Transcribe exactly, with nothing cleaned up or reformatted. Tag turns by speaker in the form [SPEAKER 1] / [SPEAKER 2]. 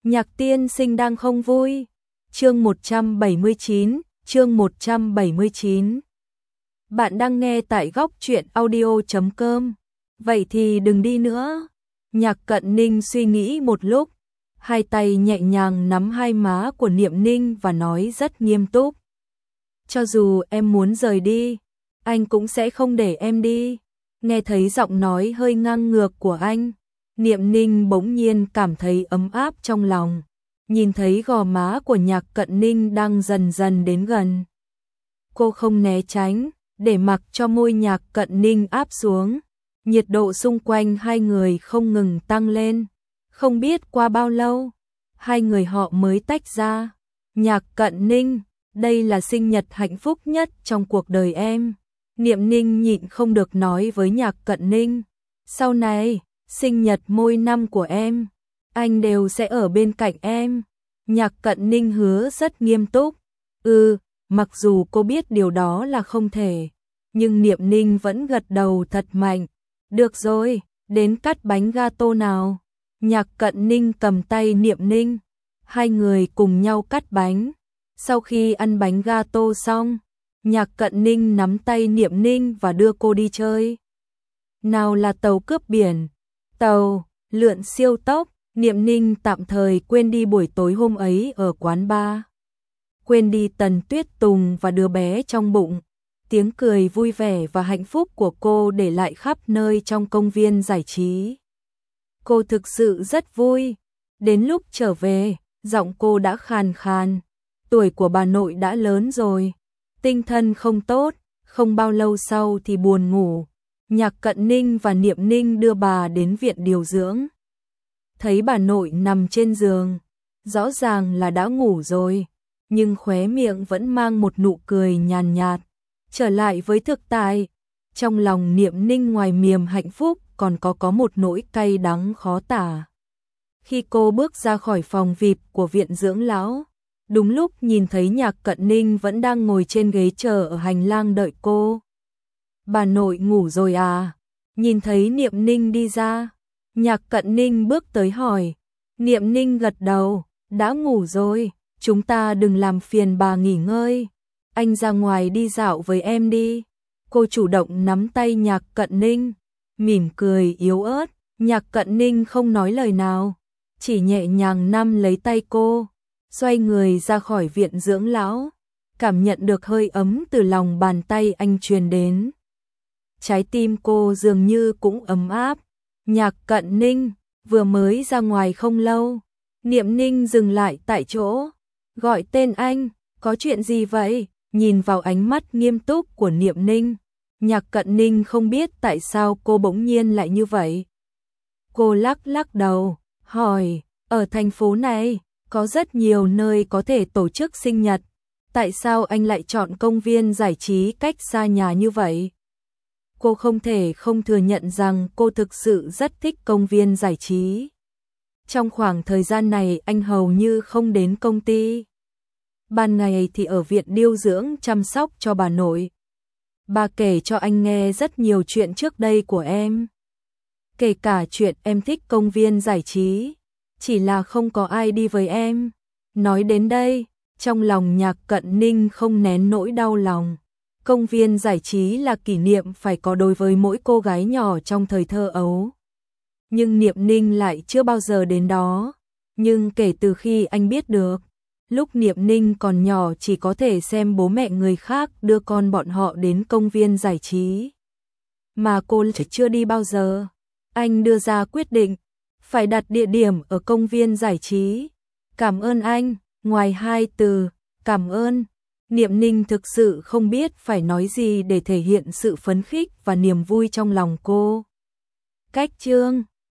[SPEAKER 1] Nhạc tiên sinh đang không vui. Chương một trăm bảy mươi chín, chương một trăm bảy mươi chín. Bạn đang nghe tại góc truyện audio chấm com. Vậy thì đừng đi nữa. Nhạc Cận Ninh suy nghĩ một lúc, hai tay nhẹ nhàng nắm hai má của Niệm Ninh và nói rất nghiêm túc. Cho dù em muốn rời đi, anh cũng sẽ không để em đi. Nghe thấy giọng nói hơi ngang ngược của anh, Niệm Ninh bỗng nhiên cảm thấy ấm áp trong lòng, nhìn thấy gò má của Nhạc Cận Ninh đang dần dần đến gần. Cô không né tránh, để mặc cho môi Nhạc Cận Ninh áp xuống, nhiệt độ xung quanh hai người không ngừng tăng lên. Không biết qua bao lâu, hai người họ mới tách ra. Nhạc Cận Ninh, đây là sinh nhật hạnh phúc nhất trong cuộc đời em. Niệm Ninh nhịn không được nói với Nhạc Cận Ninh. Sau này, sinh nhật mỗi năm của em, anh đều sẽ ở bên cạnh em. Nhạc Cận Ninh hứa rất nghiêm túc. Ừ, mặc dù cô biết điều đó là không thể, nhưng Niệm Ninh vẫn gật đầu thật mạnh. Được rồi, đến cắt bánh gato nào. Nhạc Cận Ninh cầm tay Niệm Ninh, hai người cùng nhau cắt bánh. Sau khi ăn bánh gato xong, Nhạc Cận Ninh nắm tay Niệm Ninh và đưa cô đi chơi. Nào là tàu cướp biển, tàu lượn siêu tốc. Niệm Ninh tạm thời quên đi buổi tối hôm ấy ở quán bar, quên đi Tần Tuyết Tùng và đứa bé trong bụng. Tiếng cười vui vẻ và hạnh phúc của cô để lại khắp nơi trong công viên giải trí. Cô thực sự rất vui. Đến lúc trở về, giọng cô đã khàn khàn. Tuổi của bà nội đã lớn rồi, tinh thần không tốt, không bao lâu sau thì buồn ngủ. Nhạc Cận Ninh và Niệm Ninh đưa bà đến viện điều dưỡng. Thấy bà nội nằm trên giường, rõ ràng là đã ngủ rồi, nhưng khóe miệng vẫn mang một nụ cười nhàn nhạt. Trở lại với thực tại, trong lòng Niệm Ninh ngoài niềm hạnh phúc còn có có một nỗi cay đắng khó tả. Khi cô bước ra khỏi phòng vi ai pi của viện dưỡng lão, đúng lúc nhìn thấy Nhạc Cận Ninh vẫn đang ngồi trên ghế chờ ở hành lang đợi cô. Bà nội ngủ rồi à? Nhìn thấy Niệm Ninh đi ra, Nhạc Cận Ninh bước tới hỏi. Niệm Ninh gật đầu, đã ngủ rồi, chúng ta đừng làm phiền bà nghỉ ngơi. Anh ra ngoài đi dạo với em đi. Cô chủ động nắm tay Nhạc Cận Ninh, mỉm cười yếu ớt. Nhạc Cận Ninh không nói lời nào, chỉ nhẹ nhàng nắm lấy tay cô, xoay người ra khỏi viện dưỡng lão, cảm nhận được hơi ấm từ lòng bàn tay anh truyền đến. Trái tim cô dường như cũng ấm áp. Nhạc Cận Ninh vừa mới ra ngoài không lâu. Niệm Ninh dừng lại tại chỗ, gọi tên anh. Có chuyện gì vậy? Nhìn vào ánh mắt nghiêm túc của Niệm Ninh, Nhạc Cận Ninh không biết tại sao cô bỗng nhiên lại như vậy. Cô lắc lắc đầu, hỏi, ở thành phố này, có rất nhiều nơi có thể tổ chức sinh nhật. Tại sao anh lại chọn công viên giải trí cách xa nhà như vậy? Cô không thể không thừa nhận rằng cô thực sự rất thích công viên giải trí. Trong khoảng thời gian này anh hầu như không đến công ty. Ban ngày thì ở viện điều dưỡng chăm sóc cho bà nội. Bà kể cho anh nghe rất nhiều chuyện trước đây của em, kể cả chuyện em thích công viên giải trí, chỉ là không có ai đi với em. Nói đến đây, trong lòng Nhạc Cận Ninh không nén nỗi đau lòng. Công viên giải trí là kỷ niệm phải có đối với mỗi cô gái nhỏ trong thời thơ ấu. Nhưng Niệm Ninh lại chưa bao giờ đến đó. Nhưng kể từ khi anh biết được, lúc Niệm Ninh còn nhỏ chỉ có thể xem bố mẹ người khác đưa con bọn họ đến công viên giải trí, mà cô chưa đi bao giờ. Anh đưa ra quyết định, phải đặt địa điểm ở công viên giải trí. Cảm ơn anh. Ngoài hai từ, cảm ơn, Niệm Ninh thực sự không biết phải nói gì để thể hiện sự phấn khích và niềm vui trong lòng cô. Cách chương